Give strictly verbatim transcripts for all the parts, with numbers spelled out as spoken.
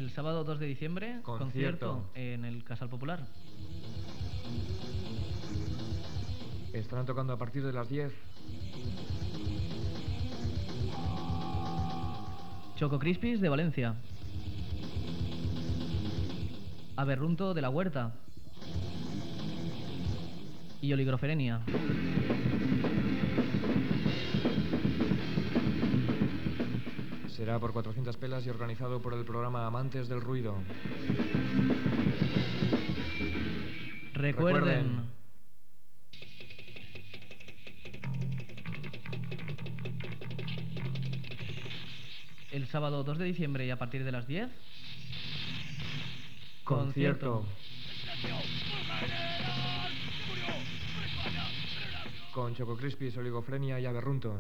El sábado dos de diciembre, concierto, concierto en el Casal Popular. Estarán tocando a partir de las diez. Choco Crispis de Valencia. Aberrunto de la Huerta. Y Oligofrenia. Será por cuatrocientas pelas y organizado por el programa Amantes del Ruido. Recuerden, Recuerden, el sábado dos de diciembre y a partir de las diez, concierto con Choco Crispis, Oligofrenia y Aberrunto.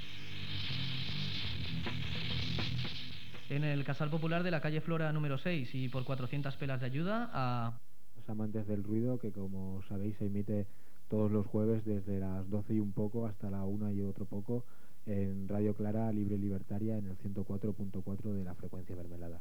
En el Casal Popular de la calle Flora número seis y por cuatrocientas pelas de ayuda a... Los Amantes del Ruido, que como sabéis se emite todos los jueves desde las doce y un poco hasta la una y otro poco en Radio Clara Libre Libertaria en el ciento cuatro punto cuatro de la frecuencia mermelada.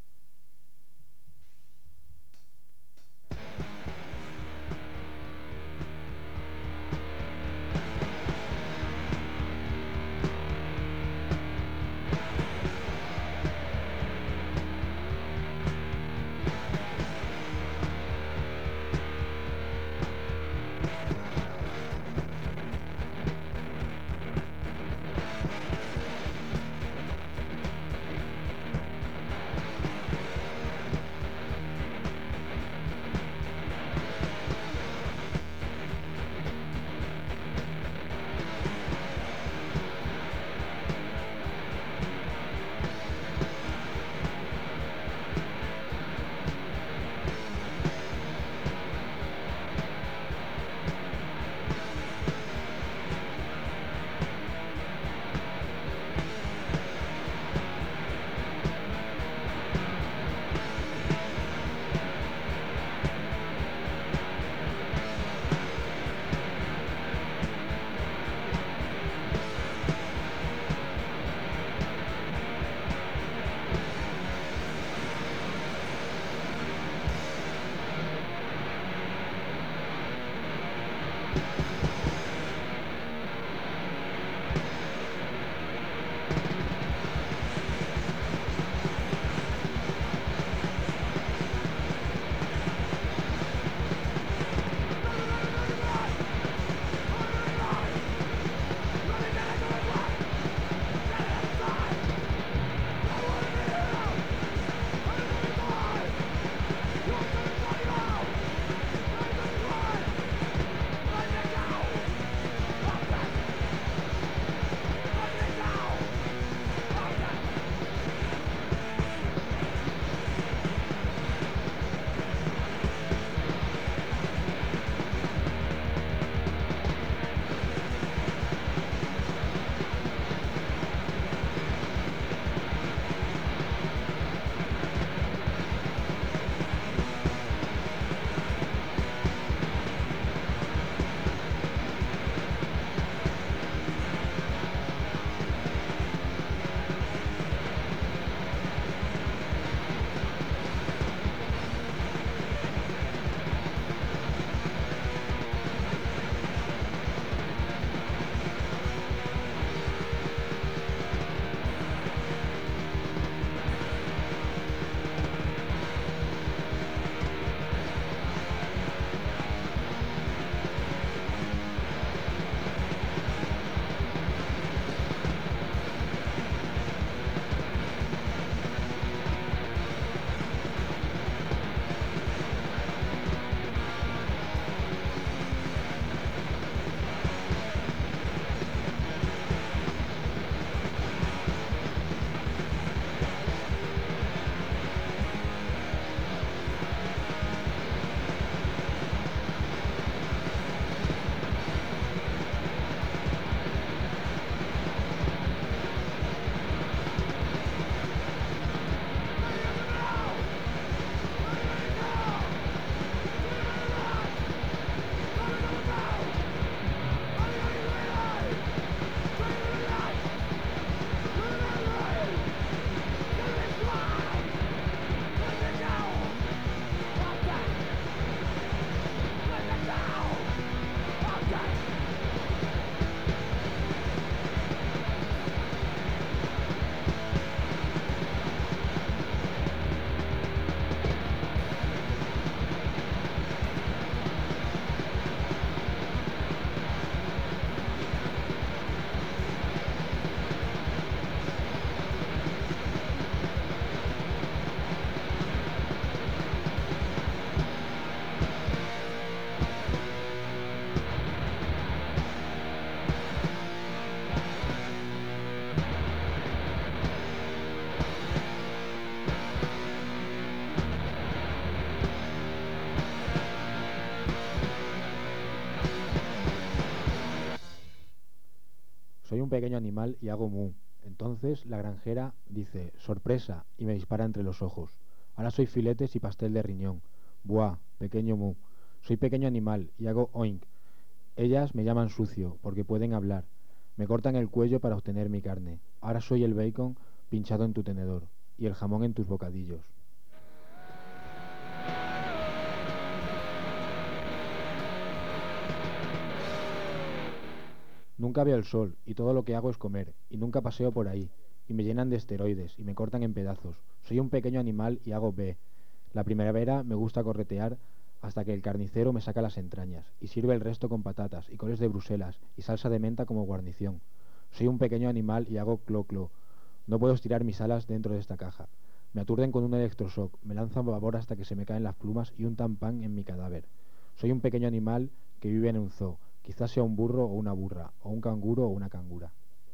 pequeño animal y hago mu. Entonces la granjera dice, sorpresa, y me dispara entre los ojos. Ahora soy filetes y pastel de riñón. Buah, pequeño mu. Soy pequeño animal y hago oink. Ellas me llaman sucio porque pueden hablar. Me cortan el cuello para obtener mi carne. Ahora soy el bacon pinchado en tu tenedor y el jamón en tus bocadillos. Nunca veo el sol y todo lo que hago es comer y nunca paseo por ahí y me llenan de esteroides y me cortan en pedazos. Soy un pequeño animal y hago B. La primavera me gusta corretear hasta que el carnicero me saca las entrañas y sirve el resto con patatas y coles de Bruselas y salsa de menta como guarnición. Soy un pequeño animal y hago clo clo. No puedo estirar mis alas dentro de esta caja. Me aturden con un electroshock, me lanzan vapor hasta que se me caen las plumas y un tampán en mi cadáver. Soy un pequeño animal que vive en un zoo. Quizás sea un burro o una burra, o un canguro o una cangura.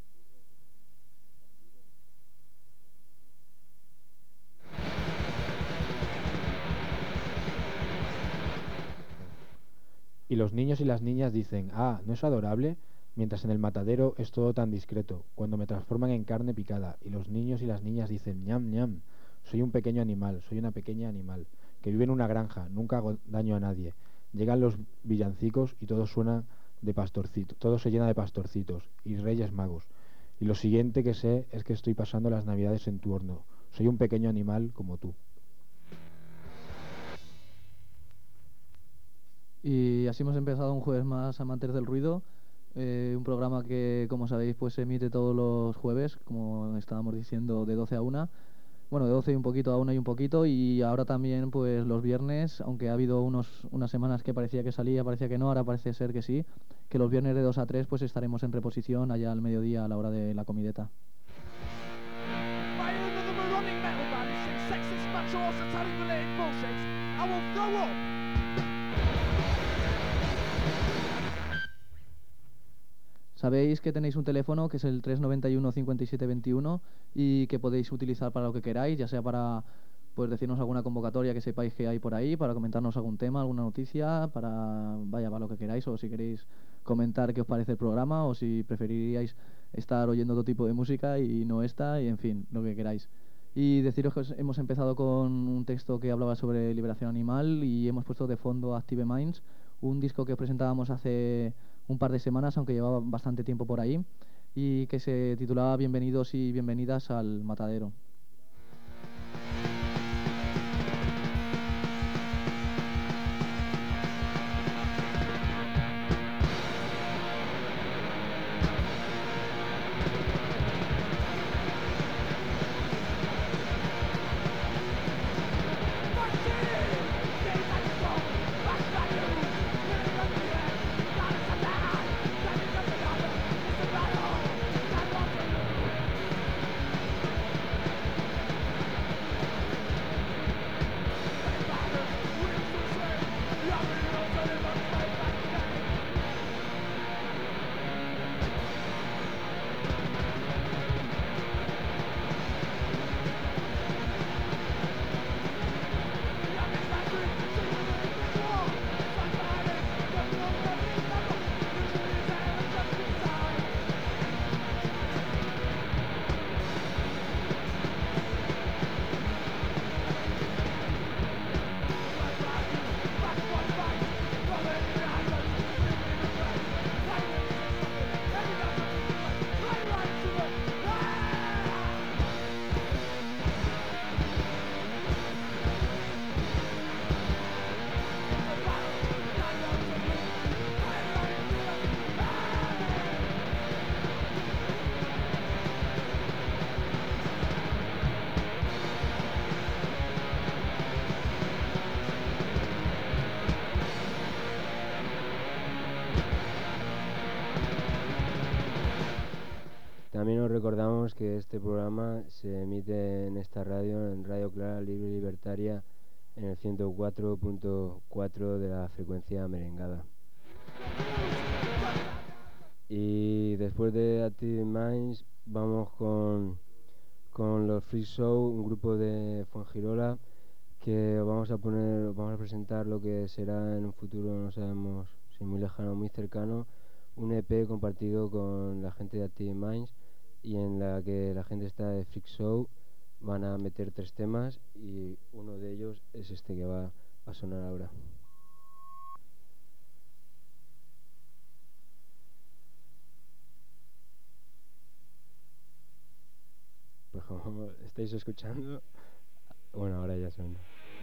Y los niños y las niñas dicen, ah, ¿no es adorable? Mientras en el matadero es todo tan discreto, cuando me transforman en carne picada, y los niños y las niñas dicen, ñam, ñam, soy un pequeño animal, soy una pequeña animal, que vive en una granja, nunca hago daño a nadie. Llegan los villancicos y todo suena de pastorcito, todo se llena de pastorcitos y reyes magos. Y lo siguiente que sé es que estoy pasando las navidades en tu horno. Soy un pequeño animal como tú. Y así hemos empezado un jueves más, Amantes del Ruido, eh, un programa que, como sabéis, pues se emite todos los jueves, como estábamos diciendo, de doce a una. Bueno, de doce y un poquito a una y un poquito, y ahora también pues los viernes, aunque ha habido unos, unas semanas que parecía que salía, parecía que no, ahora parece ser que sí, que los viernes de dos a tres pues estaremos en reposición allá al mediodía a la hora de la comideta. Sabéis que tenéis un teléfono que es el tres noventa y uno cincuenta y siete veintiuno y que podéis utilizar para lo que queráis, ya sea para pues decirnos alguna convocatoria que sepáis que hay por ahí, para comentarnos algún tema, alguna noticia, para vaya, para lo que queráis, o si queréis comentar qué os parece el programa, o si preferiríais estar oyendo otro tipo de música y no esta, y en fin, lo que queráis. Y deciros que hemos empezado con un texto que hablaba sobre liberación animal y hemos puesto de fondo Active Minds, un disco que os presentábamos hace un par de semanas, aunque llevaba bastante tiempo por ahí, y que se titulaba Bienvenidos y bienvenidas al matadero. También os recordamos que este programa se emite en esta radio, en Radio Clara Libre y Libertaria, en el ciento cuatro punto cuatro de la frecuencia merengada. Y después de Active Minds vamos con, con los Free Show, un grupo de Fuengirola que vamos a poner, vamos a presentar lo que será en un futuro, no sabemos si muy lejano o muy cercano, un E P compartido con la gente de Active Minds y en la que la gente está de Freak Show van a meter tres temas y uno de ellos es este que va a sonar ahora. Pues como estáis escuchando, bueno, ahora ya suena.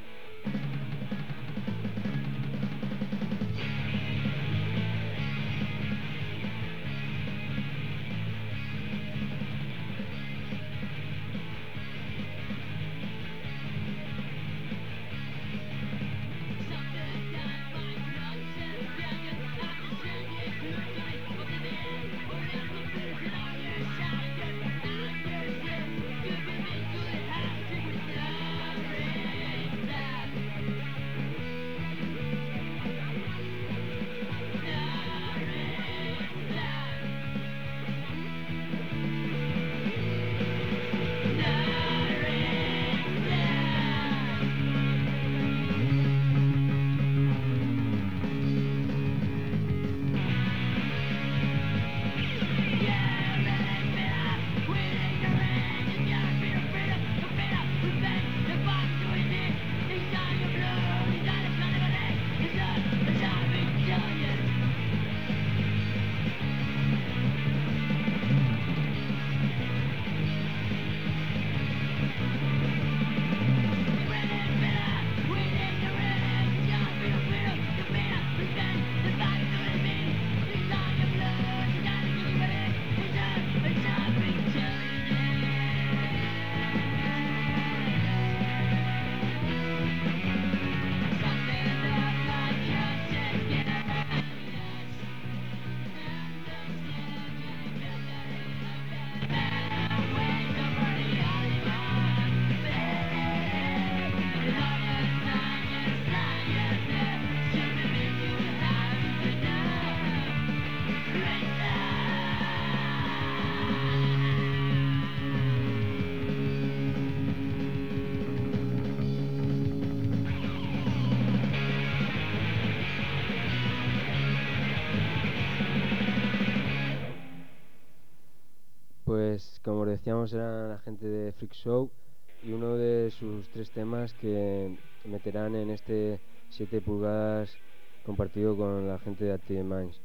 Pues como decíamos, era la gente de Freak Show y uno de sus tres temas que meterán en este siete pulgadas compartido con la gente de Active Minds.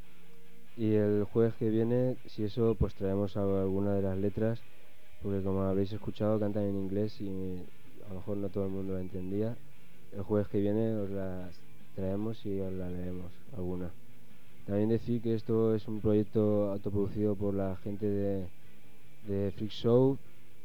Y el jueves que viene, si eso, pues traemos alguna de las letras, porque como habréis escuchado cantan en inglés y a lo mejor no todo el mundo la entendía. El jueves que viene os las traemos y os la leemos alguna. También decir que esto es un proyecto autoproducido por la gente de de Freak Show,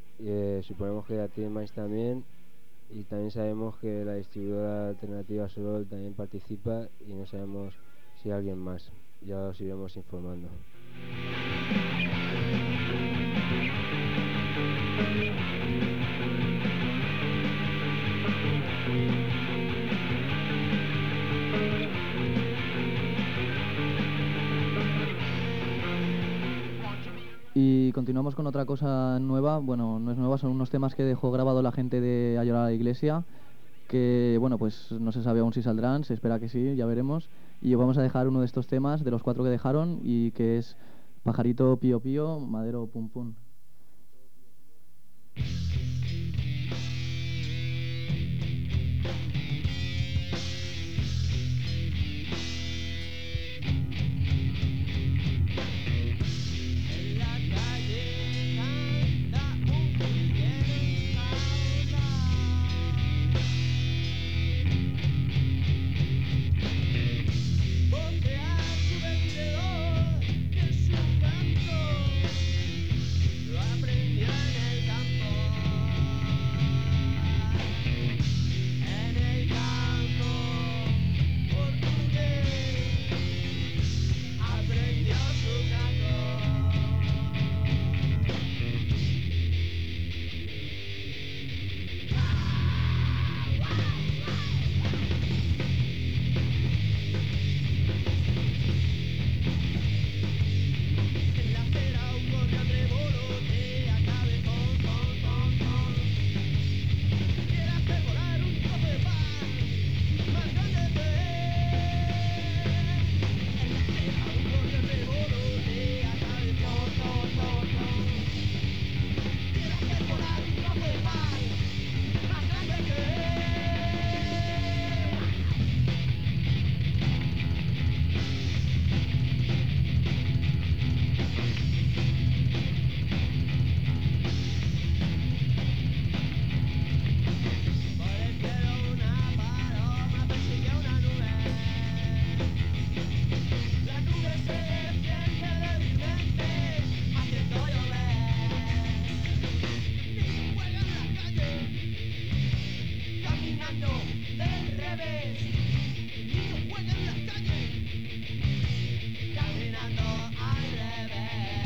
eh, suponemos que de Active Minds también, y también sabemos que la distribuidora alternativa Solol también participa y no sabemos si alguien más, ya os iremos informando. Y continuamos con otra cosa nueva. Bueno, no es nueva, son unos temas que dejó grabado la gente de A Llorar a la Iglesia, que bueno, pues no se sabe aún si saldrán, se espera que sí, ya veremos. Y os vamos a dejar uno de estos temas, de los cuatro que dejaron, y que es Pajarito Pío Pío, Madero Pum Pum. Porque a su vendedor de su canto jueves y no juega en las calles, caminando al revés.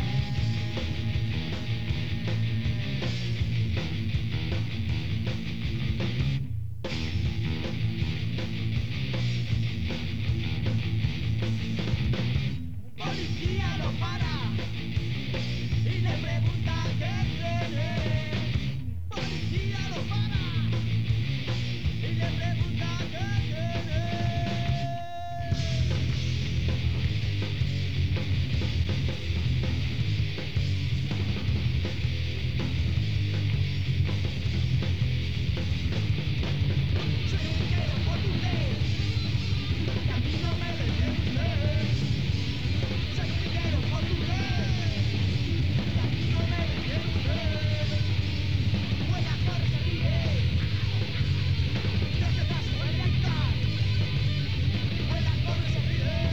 Policía lo para y le pregunta qué tiene. Policía lo para y le pregunta qué tiene. Soy un chiquero portugués, que a mí no me detiene. Soy un chiquero portugués, que a mí no me detiene. Vuela, corre, se ríe, desde la su libertad. Vuela, corre, se ríe,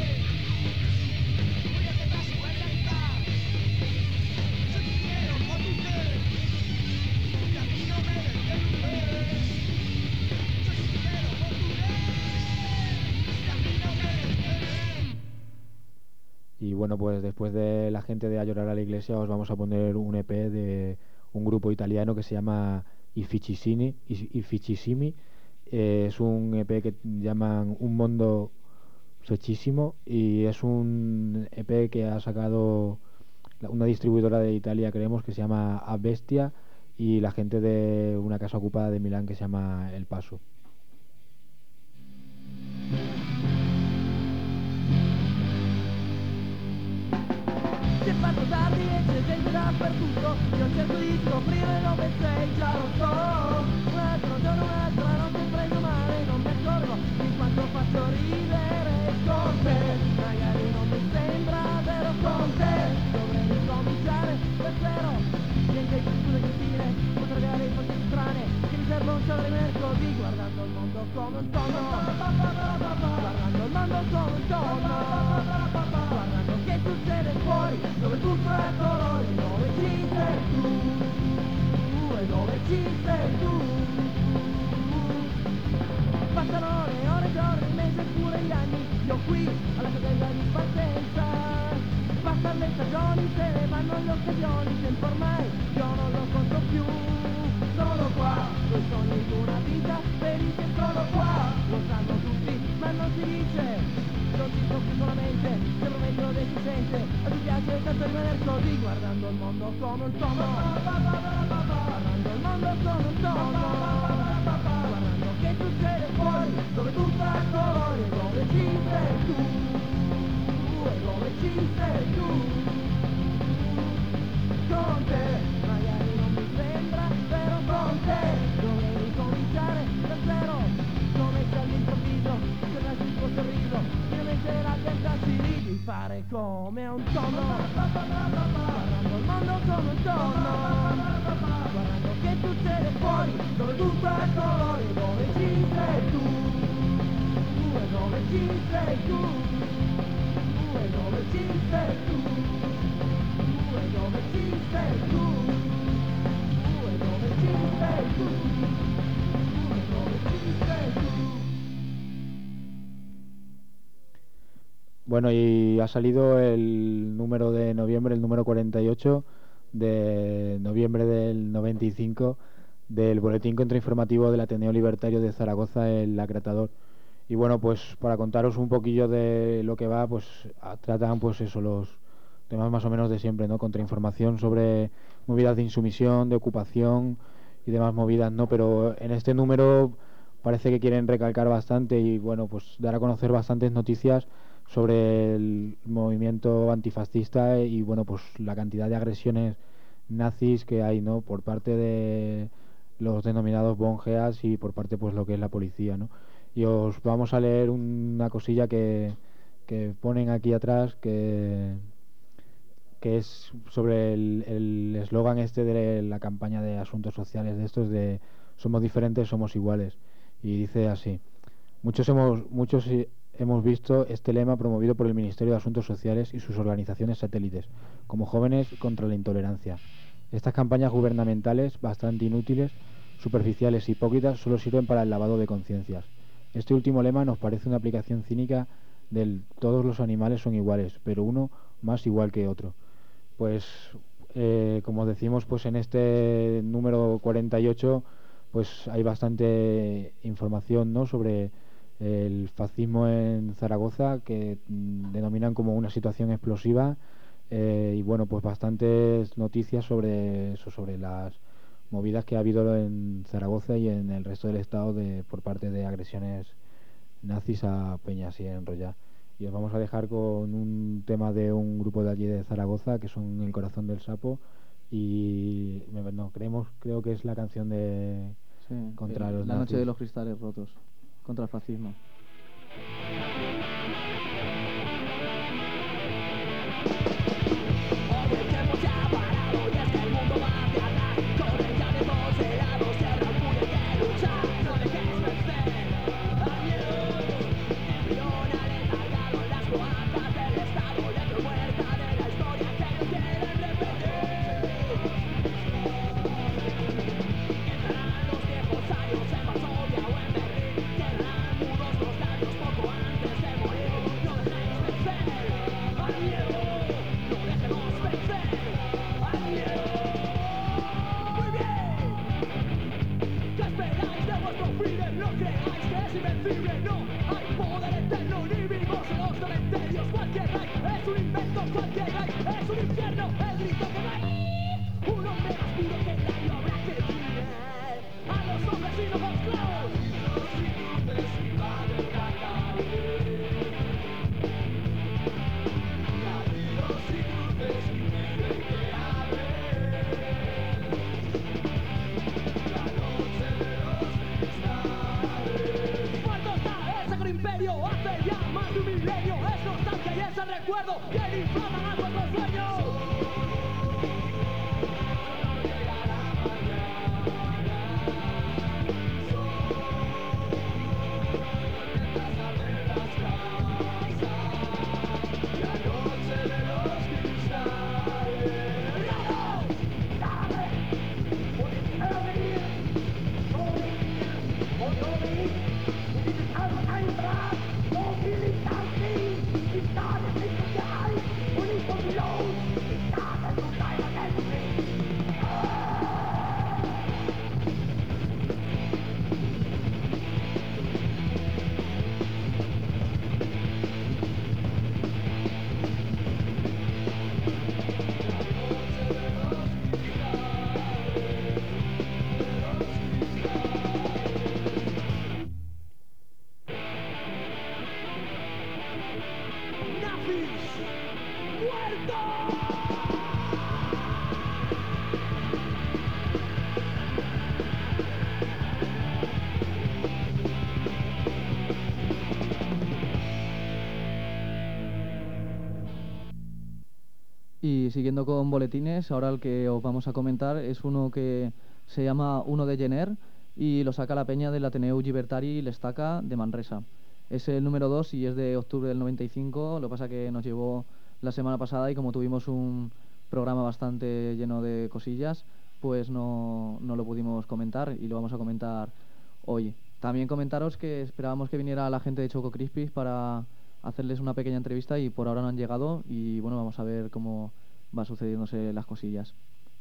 desde la su libertad. Soy un chiquero portugués, que a mí no me detiene. Soy un chiquero portugués, que a mí no me detiene. Y bueno, pues después de La gente de A llorar a la iglesia os vamos a poner un E P de un grupo italiano que se llama I Ficcisini, I I Ficcisimi. Eh, es un E P que llaman Un Mondo Secchissimo y es un E P que ha sacado la- una distribuidora de Italia, creemos, que se llama A Bestia, y la gente de una casa ocupada de Milán que se llama El Paso. Si è fatto tardi e c'è gente dappertutto, io cerco di scoprire dove sei, già lo so. Un altro giorno, un'altra notte prendo male, non mi accorgo di quanto faccio ridere con te. Magari non mi sembra vero con te, dovrei ricominciare da zero. Niente di scuse cretine, potrei dare cose strane, che mi servono solo di mercoledì, guardando il mondo come un tonno. Guardando il mondo come un tonno. Guardando che succede fuori, dove tutto è colore, dove ci sei tu, e dove ci sei tu. Passano le ore, giorni, mesi e pure gli anni, io qui alla catena di partenza. Passano le stagioni, se ne vanno le occasioni, il tempo ormai io non lo conto più. Sono qua, coi sogni di una vita, felice sono qua, lo sanno tutti, ma non si dice. Non ci sto più solamente, se prometto deficiente, a ti piace tanto rimanere così, guardando il mondo come un tonno. Guardando il mondo come un tonno. Guardando che succede fuori, dove tutto è colore, dove ci sei tu, e dove ci sei tu. Con te, magari non mi sembra vero con te, dovrei ricominciare da zero, come se all'improvviso tornassi il tuo sorriso, finalmente la testa si ridi, fare come un tonno, guardando il mondo come un tonno, guardando che succede fuori, dove tutto è colore, dove ci sei tu, e dove ci sei tu, e dove ci sei tu, e dove ci sei tu, e dove ci sei tu, e dove ci sei tu. Bueno, y ha salido el número de noviembre, el número cuarenta y ocho de noviembre del noventa y cinco del Boletín Contrainformativo del Ateneo Libertario de Zaragoza, el Lacratador. Y bueno, pues para contaros un poquillo de lo que va, pues a- tratan pues eso, los temas más o menos de siempre, ¿no? Contrainformación sobre movidas de insumisión, de ocupación y demás movidas, ¿no? Pero en este número parece que quieren recalcar bastante y bueno, pues dar a conocer bastantes noticias sobre el movimiento antifascista y bueno, pues la cantidad de agresiones nazis que hay, ¿no? Por parte de los denominados bongeas y por parte pues lo que es la policía, ¿no? Y os vamos a leer una cosilla que, que ponen aquí atrás que que es sobre el eslogan este de la campaña de asuntos sociales de estos de somos diferentes, somos iguales, y dice así: muchos hemos muchos i- hemos visto este lema promovido por el Ministerio de Asuntos Sociales y sus organizaciones satélites como Jóvenes contra la Intolerancia. Estas campañas gubernamentales, bastante inútiles, superficiales e hipócritas, solo sirven para el lavado de conciencias. Este último lema nos parece una aplicación cínica del todos los animales son iguales, pero uno más igual que otro. Pues, eh, como decimos, pues en este número cuarenta y ocho pues hay bastante información, ¿no?, sobre el fascismo en Zaragoza, que mm, denominan como una situación explosiva, eh, y bueno, pues bastantes noticias sobre eso, sobre las movidas que ha habido en Zaragoza y en el resto del estado de, por parte de agresiones nazis a peñas y enrollar. Y os vamos a dejar con un tema de un grupo de allí de Zaragoza, que son El Corazón del Sapo, y no, creemos, creo que es la canción de Sí, contra el- los La nazis. noche de los cristales rotos, contra el fascismo. Hoy el tiempo se ha parado y es que el mundo va hacia atrás. Corren ya de todos lados, tierra pura hay que luchar. No dejes vencer al miedo. Embriona letargado en las cloacas del Estado. Letra muerta de la historia que no quieren repetir. Entrarán los viejos años en Varsovia o en Berlín. Quedarán mudos los labios poco antes de morir. No dejéis vencer al miedo. No dejemos vencer al miedo. Muy bien. ¿Qué esperáis de vuestro freedom? No creáis que es invencible. No hay poder eterno ni vivos en los cementerios. Cualquier rey es un invento. Cualquier rey es un infierno. El grito que va ahí. Un hombre más puro que el año habrá que tirar a los hombres y los esclavos. Los inútiles invaden cada vez. Caídos y cruces tienen que haber. La noche de los cristales. Muerto está el sacro imperio hace ya más de un milenio. Es nostalgia y es el recuerdo que inflaman a vuestros sueños. ¡Nazis! ¡Muertos! Y siguiendo con boletines, ahora el que os vamos a comentar es uno que se llama uno de Gener y lo saca la peña del Ateneu Llibertari l'Estaca de Manresa. Es el número dos y es de octubre del noventa y cinco, lo que pasa que nos llevó la semana pasada y como tuvimos un programa bastante lleno de cosillas, pues no, no lo pudimos comentar y lo vamos a comentar hoy. También comentaros que esperábamos que viniera la gente de Choco Crispies para hacerles una pequeña entrevista y por ahora no han llegado y bueno, vamos a ver cómo va sucediéndose las cosillas.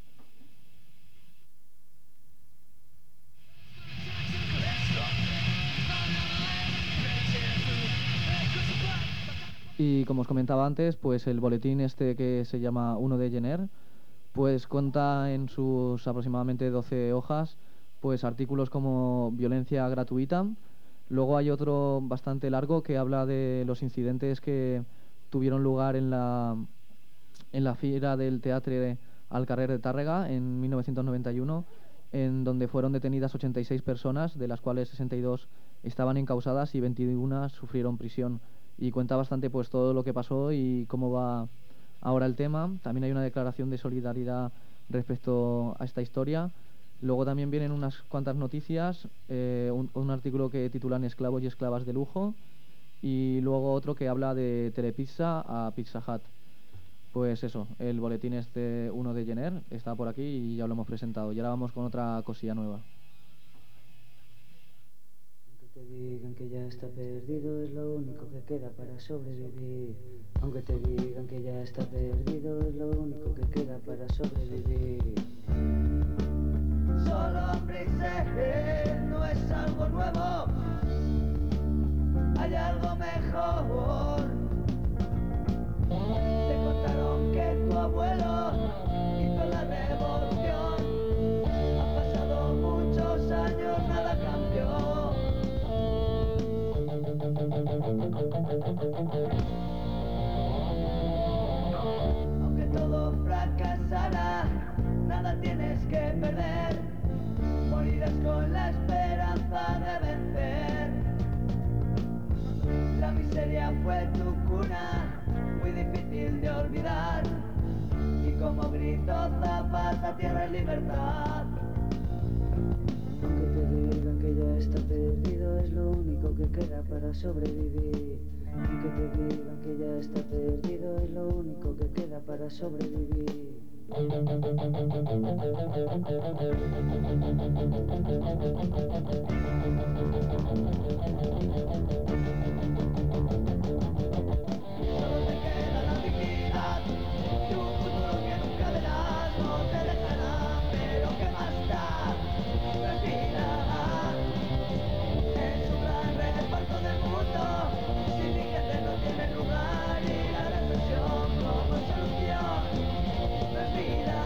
Y como os comentaba antes, pues el boletín este que se llama uno de Gener, pues cuenta en sus aproximadamente doce hojas, pues artículos como violencia gratuita. Luego hay otro bastante largo que habla de los incidentes que tuvieron lugar en la en la Fira del Teatre al Carrer de Tàrrega en mil novecientos noventa y uno, en donde fueron detenidas ochenta y seis personas, de las cuales sesenta y dos estaban encausadas y veintiuna sufrieron prisión. Y cuenta bastante pues todo lo que pasó y cómo va ahora el tema. También hay una declaración de solidaridad respecto a esta historia. Luego también vienen unas cuantas noticias, eh, un, un artículo que titulan Esclavos y esclavas de lujo y luego otro que habla de Telepizza a Pizza Hut. Pues eso, el boletín este uno de Gener está por aquí y ya lo hemos presentado. Y ahora vamos con otra cosilla nueva. Que te digan que ya está perdido es lo único que queda para sobrevivir. Aunque te digan que ya está perdido es lo único que queda para sobrevivir. Solo hambre y sed no es algo nuevo, hay algo mejor. Te contaron que tu abuelo hizo la revolución. Han pasado muchos años, nada cambió. Aunque todo fracasara, nada tienes que perder. Morirás con la esperanza de vencer. La miseria fue tu cuna, muy difícil de olvidar. Y como grito Zapata, tierra y libertad. Aunque te digan que ya está perdido es lo único que queda para sobrevivir. Aunque te digan que ya está perdido es lo único que queda para sobrevivir. Solo te queda la dignidad y un futuro que nunca verás. No te dejará, pero ¿qué más da? Respira. Es un gran reparto del mundo, sin mi gente no tiene lugar. Y la represión como solución. Respira.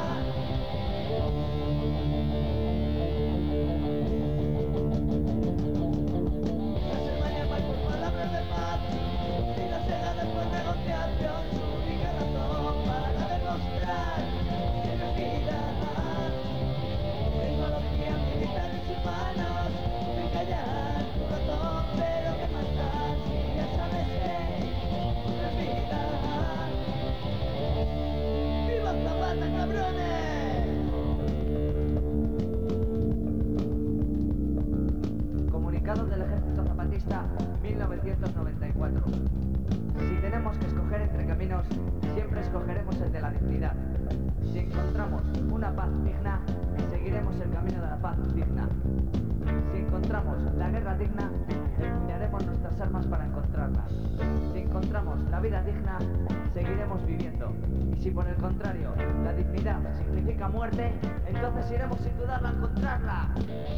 Las hermanas van por palabras de paz y la seda después negociación. Su única razón para demostrar que respira. Tecnología militar en sus manos, ven callar tu razón, pero ¿qué más da si ya sabes que respira? ¡Viva Zapata, cabrones! Comunicado del Ejército Zapatista, mil novecientos noventa y cuatro. Si tenemos que escoger entre caminos, siempre escogeremos el de la dignidad. Si encontramos una paz digna, seguiremos el camino de la paz digna. Si encontramos la guerra digna, empuñaremos nuestras armas para encontrarla. Si encontramos la vida digna, seguiremos viviendo. Y si por el contrario, la dignidad significa muerte, entonces iremos sin dudarlo a encontrarla.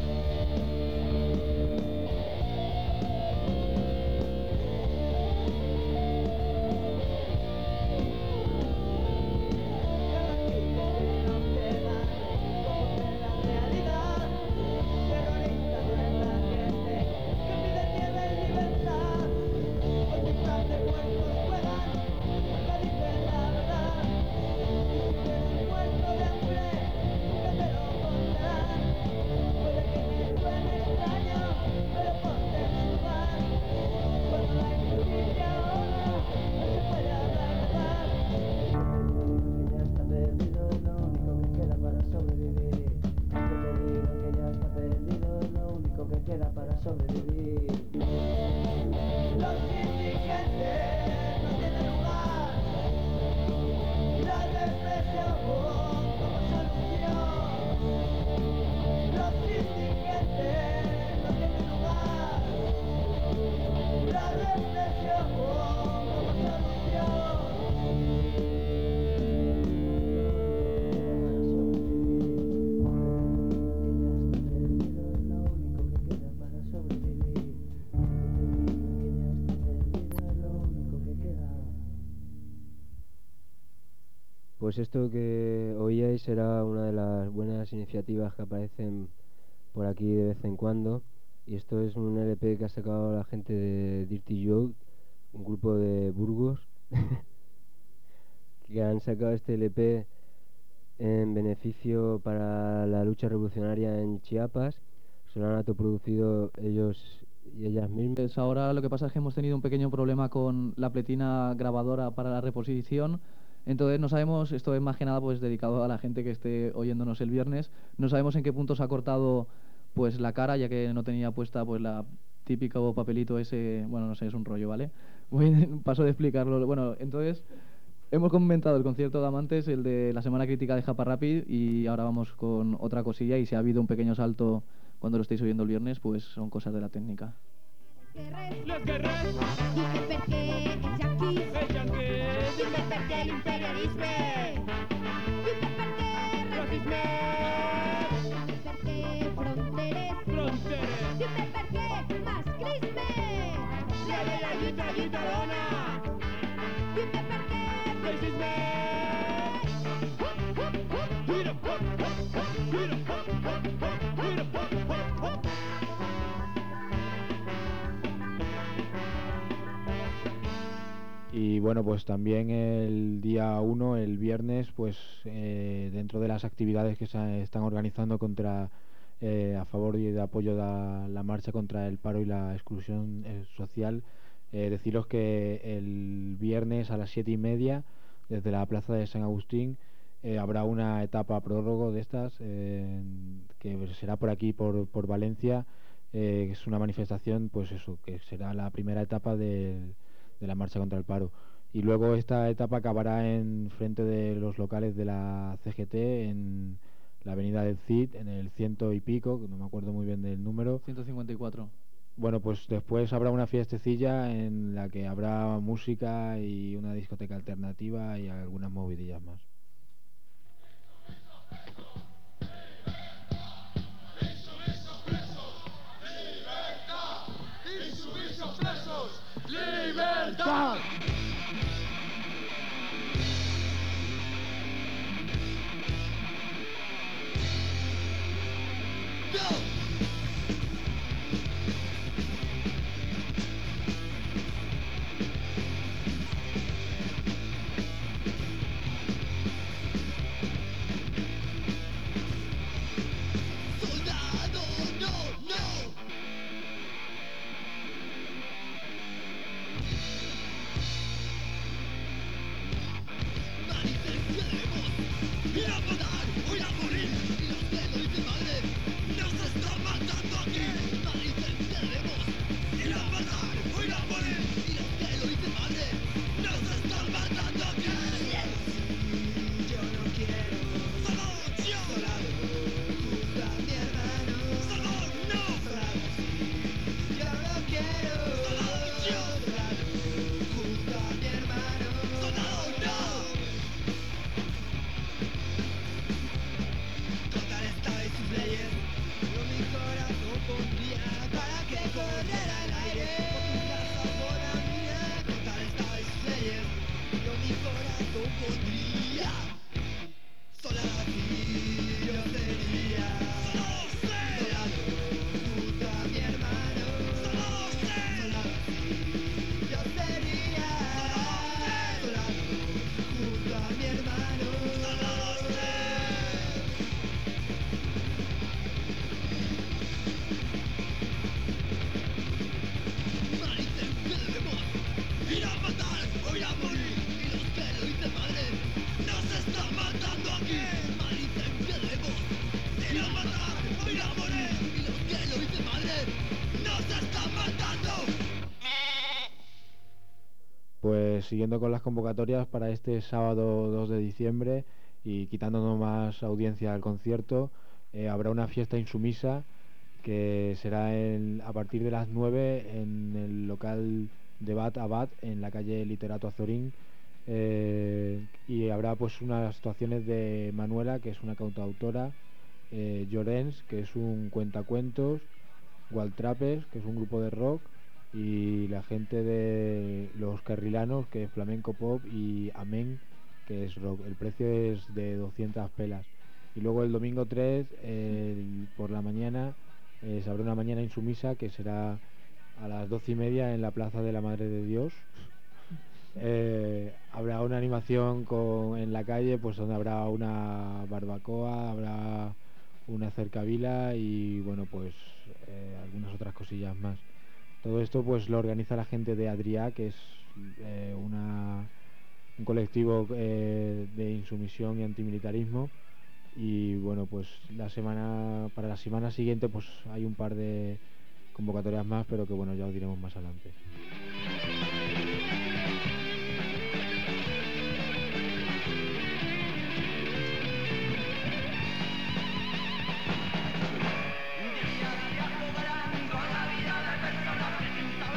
Pues esto que oíais era una de las buenas iniciativas que aparecen por aquí de vez en cuando. Y esto es un L P que ha sacado la gente de Dirty Joe, un grupo de Burgos, que han sacado este L P en beneficio para la lucha revolucionaria en Chiapas. Se lo han autoproducido ellos y ellas mismas. Pues ahora lo que pasa es que hemos tenido un pequeño problema con la pletina grabadora para la reposición. Entonces no sabemos, esto es más que nada pues dedicado a la gente que esté oyéndonos el viernes, no sabemos en qué punto se ha cortado pues la cara, ya que no tenía puesta pues la típico papelito ese, bueno, no sé, es un rollo, ¿vale? Voy, paso de explicarlo. Bueno, entonces hemos comentado el concierto de Amantes, el de la Semana Crítica de Japa Rapid, y ahora vamos con otra cosilla, y si ha habido un pequeño salto cuando lo estéis oyendo el viernes, pues son cosas de la técnica. guerrers, les guerrers, lluiten perquè els yanquis, els yanquis, lluiten perquè l'imperialisme, lluiten perquè racisme, lluiten perquè fronteres, fronteres, lluiten perquè masclisme, rere la lluita, lluita dona, lluiten perquè racisme. Mira, hop, hop, hop, mira, hop, hop, hop, mira, hop, hop, hop. Y bueno, pues también el día uno, el viernes, pues eh, dentro de las actividades que se están organizando contra eh, a favor y de apoyo de la marcha contra el paro y la exclusión eh, social, eh, deciros que el viernes a las siete y media, desde la plaza de San Agustín, eh, habrá una etapa prórrogo de estas eh, que será por aquí, por, por Valencia. Eh, es una manifestación, pues eso, que será la primera etapa del de la marcha contra el paro, y luego esta etapa acabará en frente de los locales de la C G T en la avenida del Cid, en el ciento y pico, que no me acuerdo muy bien del número. ciento cincuenta y cuatro. Bueno, pues después habrá una fiestecilla en la que habrá música y una discoteca alternativa y algunas movidillas más. ¡Libertad! Pues siguiendo con las convocatorias para este sábado dos de diciembre y quitándonos más audiencia al concierto, eh, habrá una fiesta insumisa que será el, a partir de las nueve en el local de Bat Abad en la calle Literato Azorín, eh, y habrá pues unas actuaciones de Manuela, que es una cantautora, eh, Llorens, que es un cuentacuentos, Waltrapes, que es un grupo de rock, y la gente de Los Carrilanos, que es flamenco pop, y Amén, que es rock. El precio es de doscientas pelas. Y luego el domingo tres, eh, por la mañana, eh, se habrá una mañana insumisa que será a las doce y media en la Plaza de la Madre de Dios. Eh, habrá una animación con, en la calle, pues donde habrá una barbacoa, habrá una cercavila y bueno, pues eh, algunas otras cosillas más. Todo esto pues lo organiza la gente de Adrià, que es eh, una, un colectivo eh, de insumisión y antimilitarismo. Y bueno, pues la semana para la semana siguiente pues hay un par de convocatorias más, pero que bueno, ya os diremos más adelante. Día a día jugarán con la vida de personas que sin saber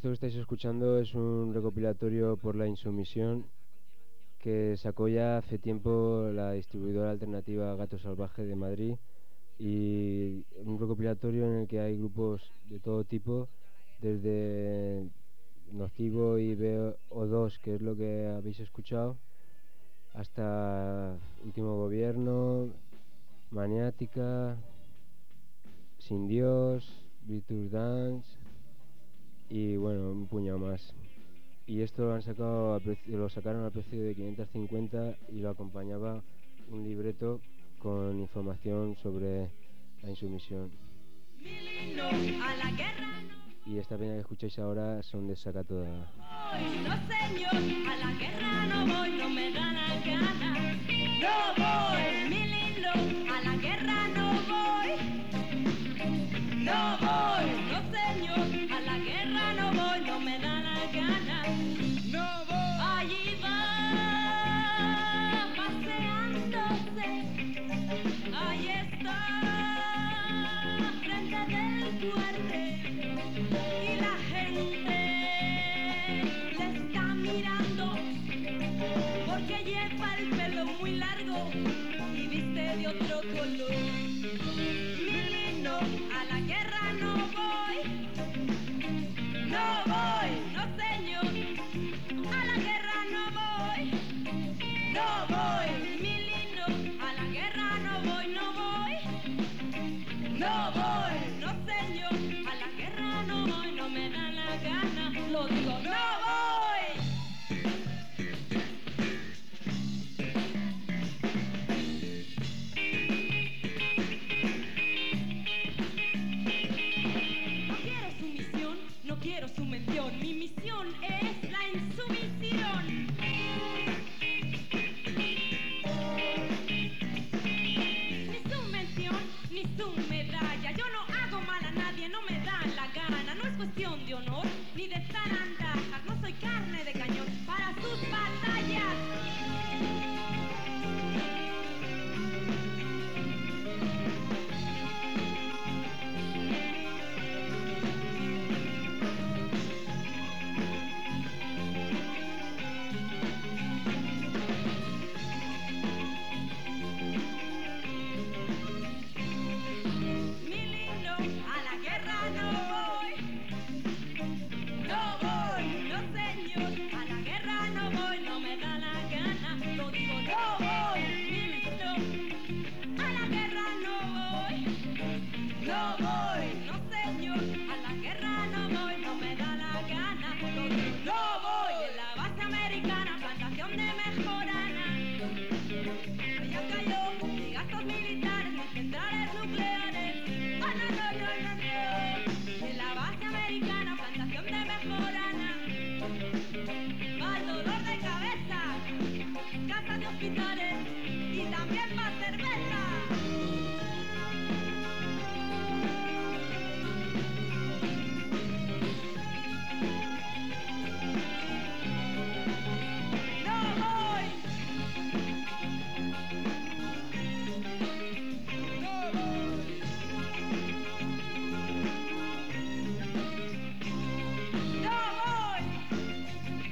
Esto que estáis escuchando es un recopilatorio por la insumisión que sacó ya hace tiempo la distribuidora alternativa Gato Salvaje de Madrid, y un recopilatorio en el que hay grupos de todo tipo, desde Nocivo y B O dos, que es lo que habéis escuchado, hasta Último Gobierno, Maniática, Sin Dios, Virtus Dance y bueno, un puñado más. Y esto lo han sacado a precio, lo sacaron al precio de quinientos cincuenta y lo acompañaba un libreto con información sobre la insumisión. Y esta peña que escucháis ahora son de Saca Toda. No señor, a la guerra no voy, no me da la gana. No voy, mi lindo, a la guerra no voy. No voy, no señor, a la guerra no voy, no me da la gana. No voy. Allí va, paseándose. Ahí está, frente del fuerte. Y la gente le está mirando porque lleva el pelo muy largo y viste de otro color. Mi lindo, a la guerra no voy. No voy, no señor, a la guerra no voy. No voy, mi lindo, a la guerra no voy, no voy. No voy, no señor, a la guerra no voy, no me da la gana. Lo digo, no voy. No quiero sumisión, no quiero su mención. Mi misión es la insumisión. Ni su mención, ni su medalla. Yo no hago mal a nadie, no me da la gana. No es cuestión de honor, ni de zarandajas. No soy carne de cañón para sus batallas. Mi lindo, a la guerra no voy. No voy, no señor, a la guerra no voy, no me da la gana. Lo digo, no voy. Mi lindo, a la guerra no voy. No voy, no señor, a la guerra no voy, no me da la gana. Lo digo, no voy. En la base americana, plantación de mejorana. Ella cayó, y gastos militares, ni centrales nucleares. Oh, no, no, no, no, no. En la base americana, plantación de mejorana. Mal dolor de cabeza, casas de hospitales y también más cerveza. No voy. No voy. No voy.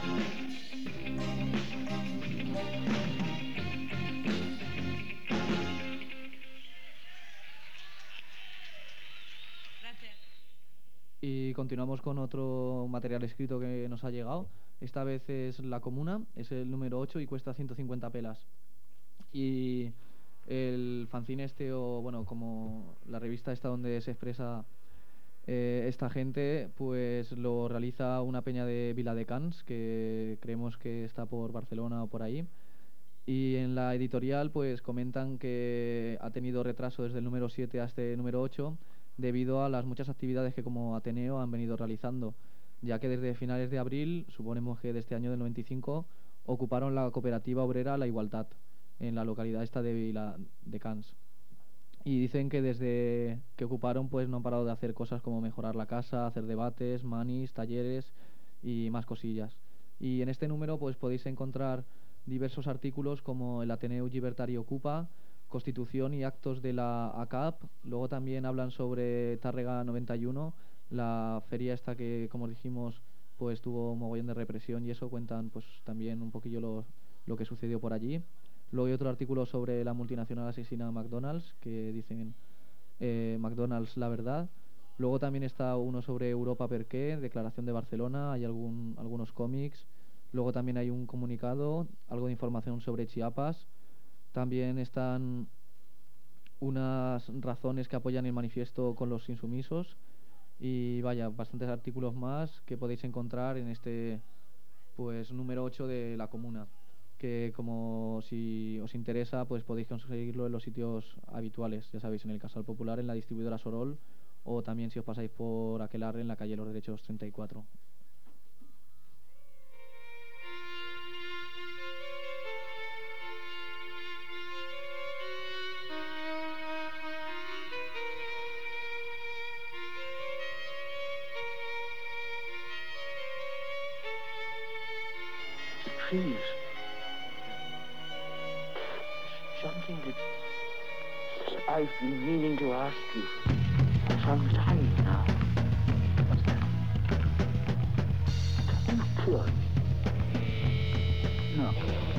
Gracias. Y continuamos con otro material escrito que nos ha llegado. Esta vez es La Comuna, es el número ocho y cuesta ciento cincuenta pelas. Y el fanzine este, o bueno, como la revista esta donde se expresa eh, esta gente, pues lo realiza una peña de Viladecans, que creemos que está por Barcelona o por ahí. Y en la editorial pues comentan que ha tenido retraso desde el número siete hasta el número ocho debido a las muchas actividades que como Ateneo han venido realizando, ya que desde finales de abril, suponemos que de este año del noventa y cinco, ocuparon la cooperativa obrera La Igualdad en la localidad esta de Viladecans. Y dicen que desde que ocuparon pues no han parado de hacer cosas como mejorar la casa, hacer debates, manis, talleres y más cosillas. Y en este número pues podéis encontrar diversos artículos como el Ateneu Llibertari Ocupa, Constitución y actos de la A C A P. Luego también hablan sobre Tàrrega noventa y uno, la feria esta que, como dijimos, pues tuvo mogollón de represión y eso, cuentan pues también un poquillo lo, lo que sucedió por allí. Luego hay otro artículo sobre la multinacional asesina McDonald's, que dicen eh, McDonald's la verdad. Luego también está uno sobre Europa per qué, Declaración de Barcelona, hay algún, algunos cómics. Luego también hay un comunicado, algo de información sobre Chiapas. También están unas razones que apoyan el manifiesto con los insumisos. Y vaya, bastantes artículos más que podéis encontrar en este pues número ocho de La Comuna, que como si os interesa pues podéis conseguirlo en los sitios habituales, ya sabéis, en el Casal Popular, en la distribuidora Sorol, o también si os pasáis por Aquelarre en la calle Los Derechos treinta y cuatro. Please. Something that I've been meaning to ask you for some time now. What's that? Have you killed me? No.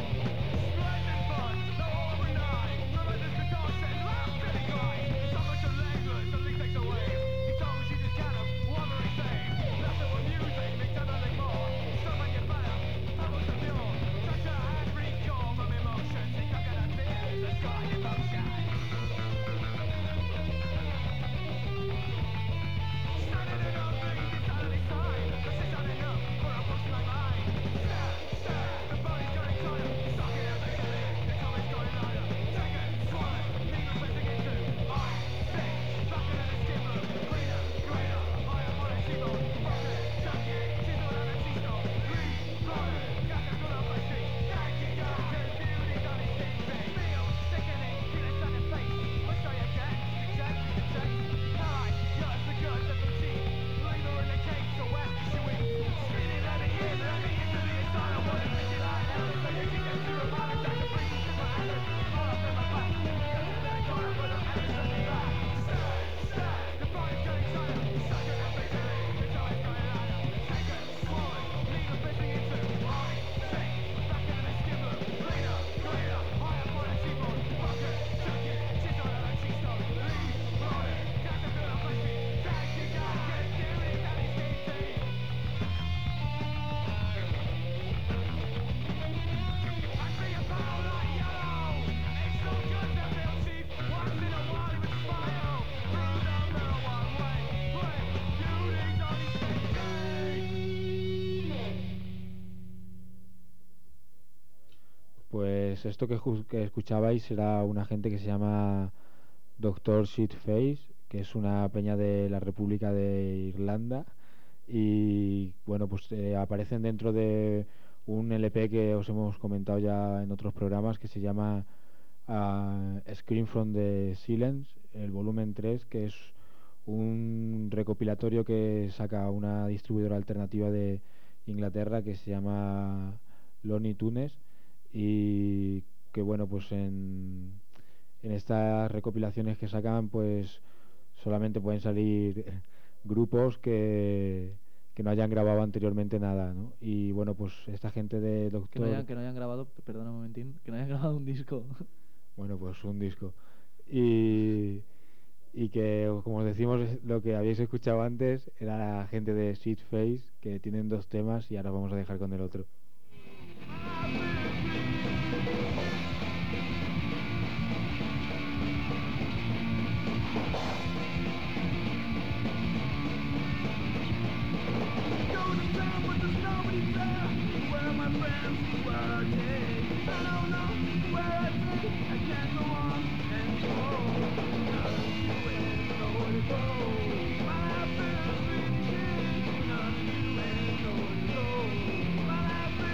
Pues esto que, que escuchabais era una gente que se llama Doctor Shitface, que es una peña de la República de Irlanda, y bueno, pues eh, aparecen dentro de un L P que os hemos comentado ya en otros programas, que se llama uh, Scream from the Silence, el volumen tres, que es un recopilatorio que saca una distribuidora alternativa de Inglaterra que se llama Looney Tunes, y que bueno, pues en, en estas recopilaciones que sacan pues solamente pueden salir grupos que, que no hayan grabado anteriormente nada, ¿no? Y bueno, pues esta gente de Doctor... Que no hayan, que no hayan grabado, perdona un momentín, que no hayan grabado un disco. Bueno, pues un disco. Y, y que, como os decimos, lo que habéis escuchado antes era la gente de Shitface, que tienen dos temas y ahora vamos a dejar con el otro. Well,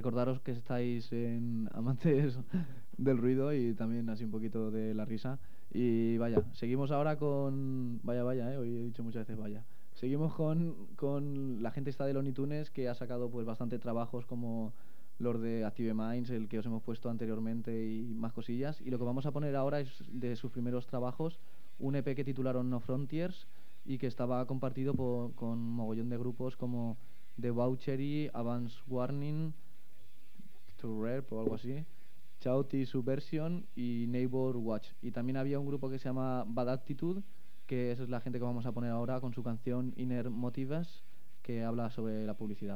recordaros que estáis en Amantes del Ruido y también así un poquito de la risa. Y vaya, seguimos ahora con... Vaya, vaya, eh, hoy he dicho muchas veces vaya. Seguimos con, con la gente esta de Looney Tunes, que ha sacado pues bastante trabajos como los de Active Minds, el que os hemos puesto anteriormente, y más cosillas. Y lo que vamos a poner ahora es de sus primeros trabajos, un E P que titularon No Frontiers y que estaba compartido por, con un mogollón de grupos como Debauchery, Advance Warning, To Rep o algo así, Chaotic Subversion y Neighbor Watch. Y también había un grupo que se llama Bad Attitude, que esa es la gente que vamos a poner ahora con su canción Inner Motives, que habla sobre la publicidad.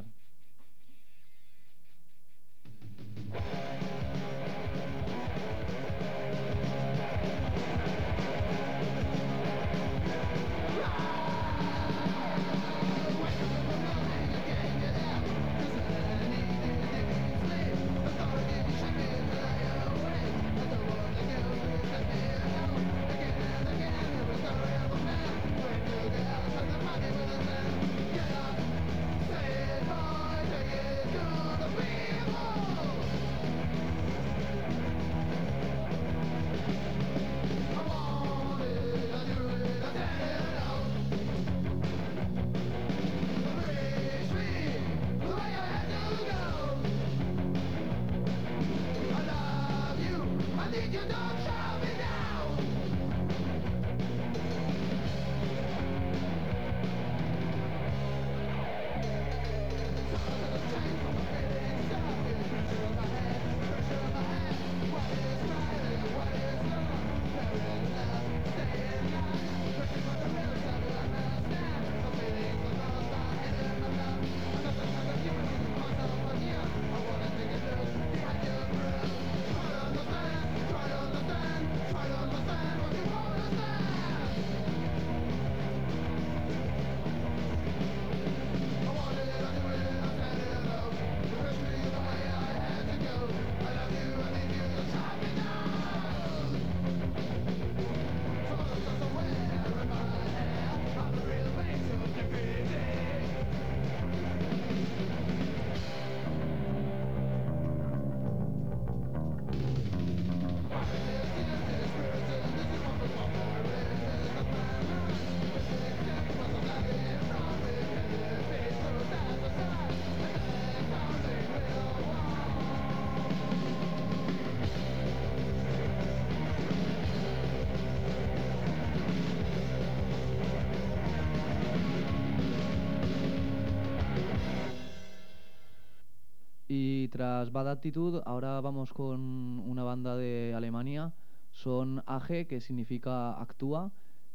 Y tras Bad Attitude, ahora vamos con una banda de Alemania. Son A G, que significa actúa.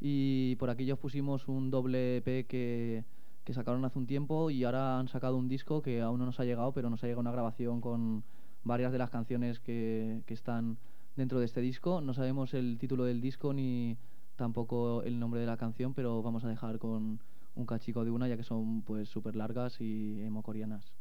Y por aquí ya os pusimos un doble E P que, que sacaron hace un tiempo, y ahora han sacado un disco que aún no nos ha llegado, pero nos ha llegado una grabación con varias de las canciones que, que están dentro de este disco. No sabemos el título del disco ni tampoco el nombre de la canción, pero vamos a dejar con un cachico de una, ya que son pues súper largas y emo coreanas.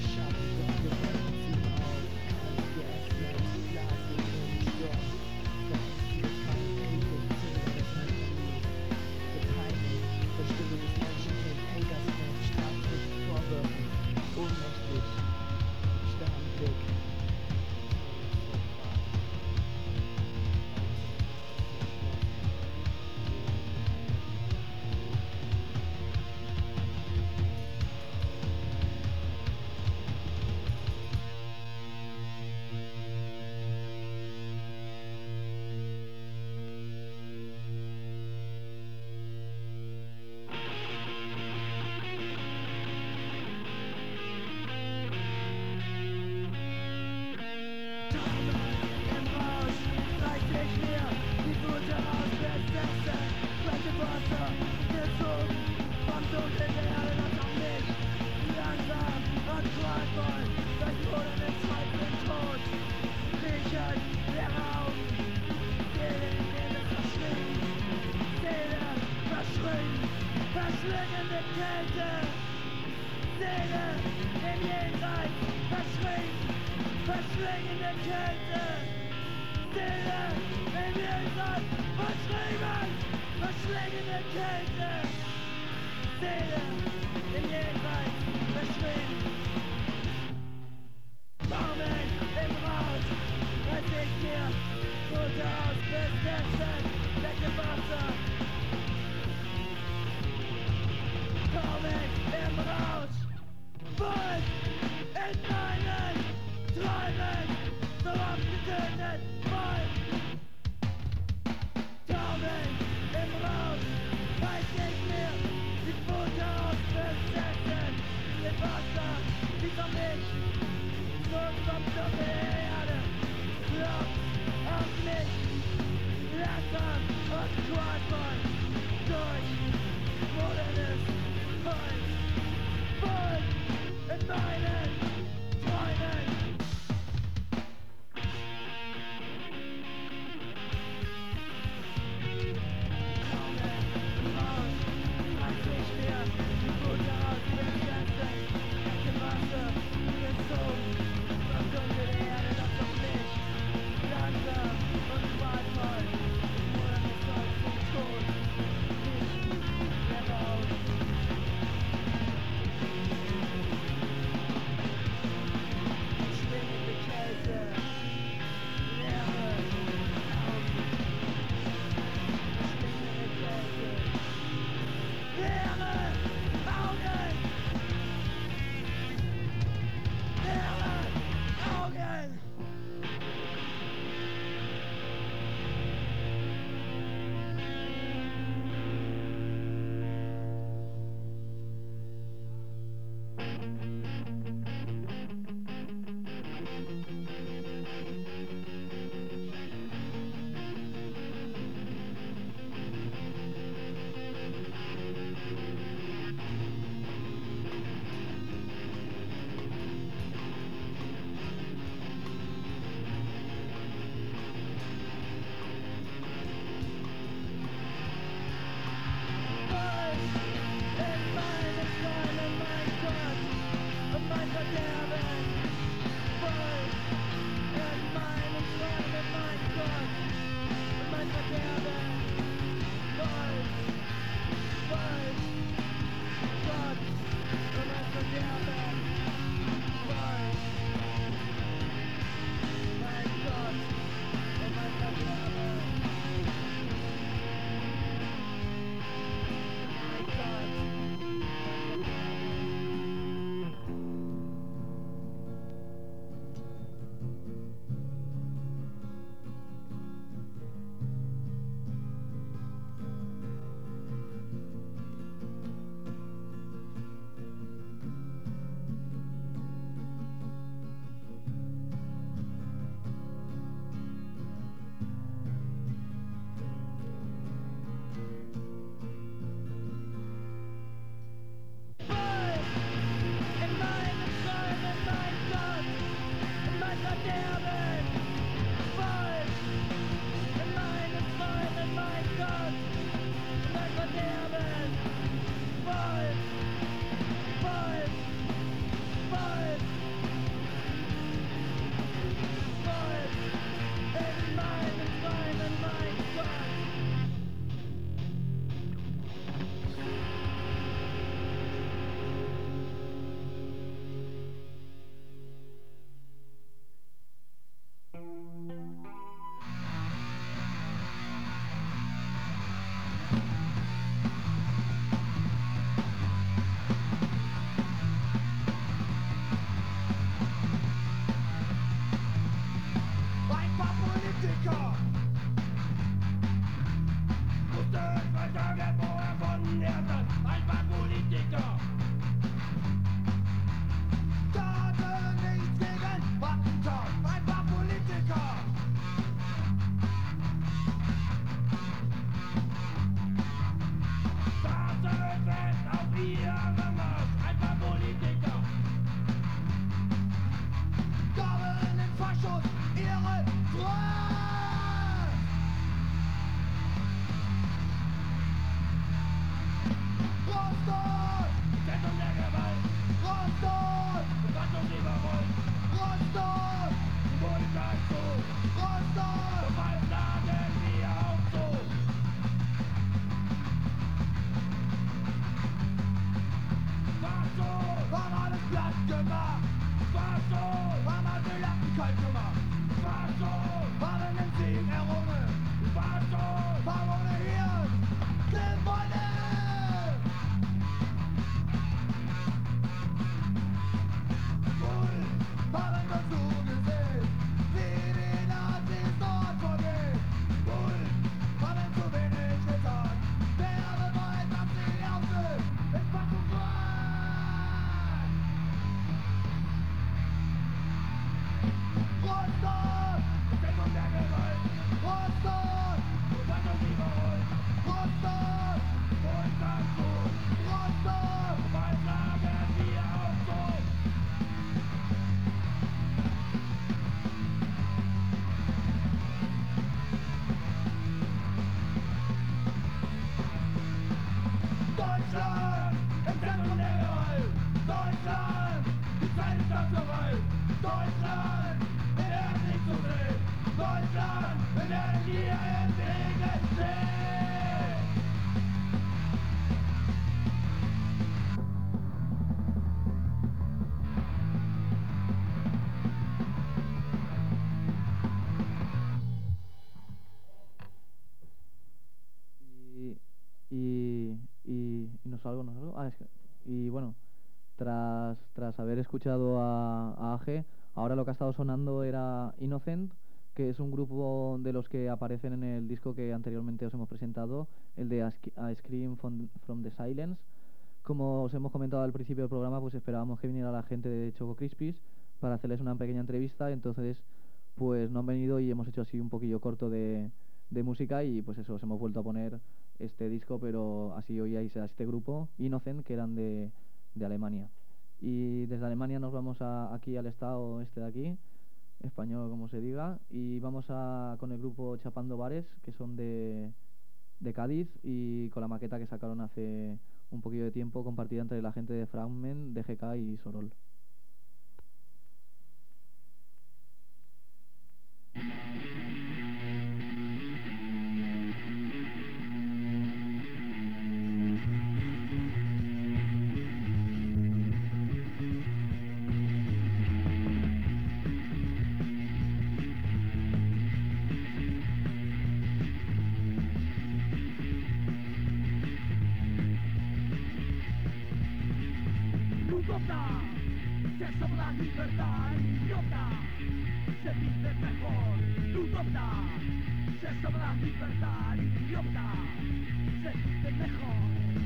Yes, yes, yes, yes, verschlingende Kälte, Seele im Jenseits, verschlingt, verschlingende Kälte, Seele im Jenseits, verschlingen, verschlingende Kälte, Seele im Jenseits, verschlingt. Baumeln im Rausch, reiß ich dir Gute aus bis gestern, lecke Wasser. Baumeln im Rausch, voll in meinen Träumen, so oft getötet, voll. Taumeln im Rausch, reiß ich mir die Gute aus bis gestern, lecke Wasser, wie komm ich? Kommt auf die Erde, klopft auf mich, langsam und qualvoll, durch modernes Holz, voll in meinen Träumen. Taumeln raus, reiß ich mir die Gute aus, bis gestern, lecke Wasser, gezogen. Dunkel Erde, das auf mich, langsam und qualvoll, modernes Holz zum Tod, nicht mehr raus. Schwingende Kälte, leere Augen, schwingende Kälte, leere Augen, leere Augen. Plan, energía entríguese. Y, y, y, y no salgo, no salgo. Ah, es que, y bueno, tras, tras haber escuchado a, a A G, ahora lo que ha estado sonando era Innocent, que es un grupo de los que aparecen en el disco que anteriormente os hemos presentado, el de A Sk- A Scream from, from the Silence. Como os hemos comentado al principio del programa, pues esperábamos que viniera la gente de Choco Crispies para hacerles una pequeña entrevista, entonces pues no han venido y hemos hecho así un poquillo corto de, de música y pues eso, os hemos vuelto a poner este disco, pero así oíais a este grupo, Innocent, que eran de, de Alemania. Y desde Alemania nos vamos a, aquí al estado este de aquí, español como se diga, y vamos a con el grupo Chapando Bares, que son de, de Cádiz, y con la maqueta que sacaron hace un poquillo de tiempo, compartida entre la gente de Fragment, D G K y Sorol. Idiota, se sobra libertad, idiota, se vive mejor. Idiota, se sobra libertad, idiota, se vive mejor.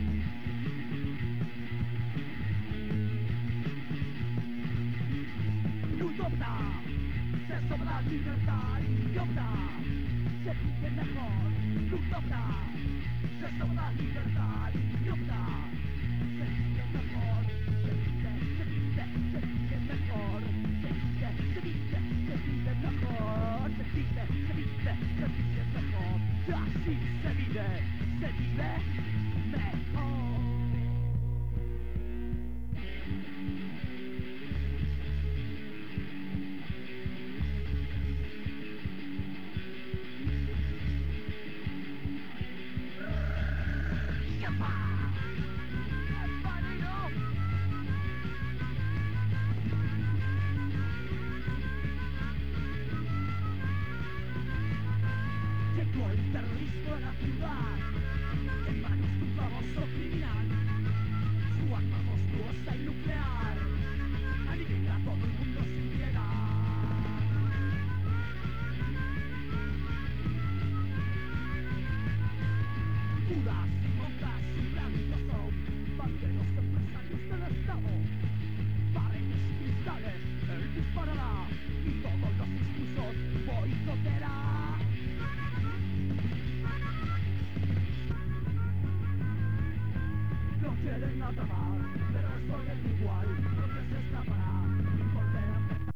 Idiota, se sobra libertad, idiota, se vive mejor. Idiota, se sobra libertad, idiota, se vive mejor. Se vive mejor, se vive, se vive, se vive mejor, se vive, se vive, se vive mejor, así se vive, se vive mejor. Llegó el terrorismo a la ciudad, en manos de un famoso criminal. Su arma monstruosa y nuclear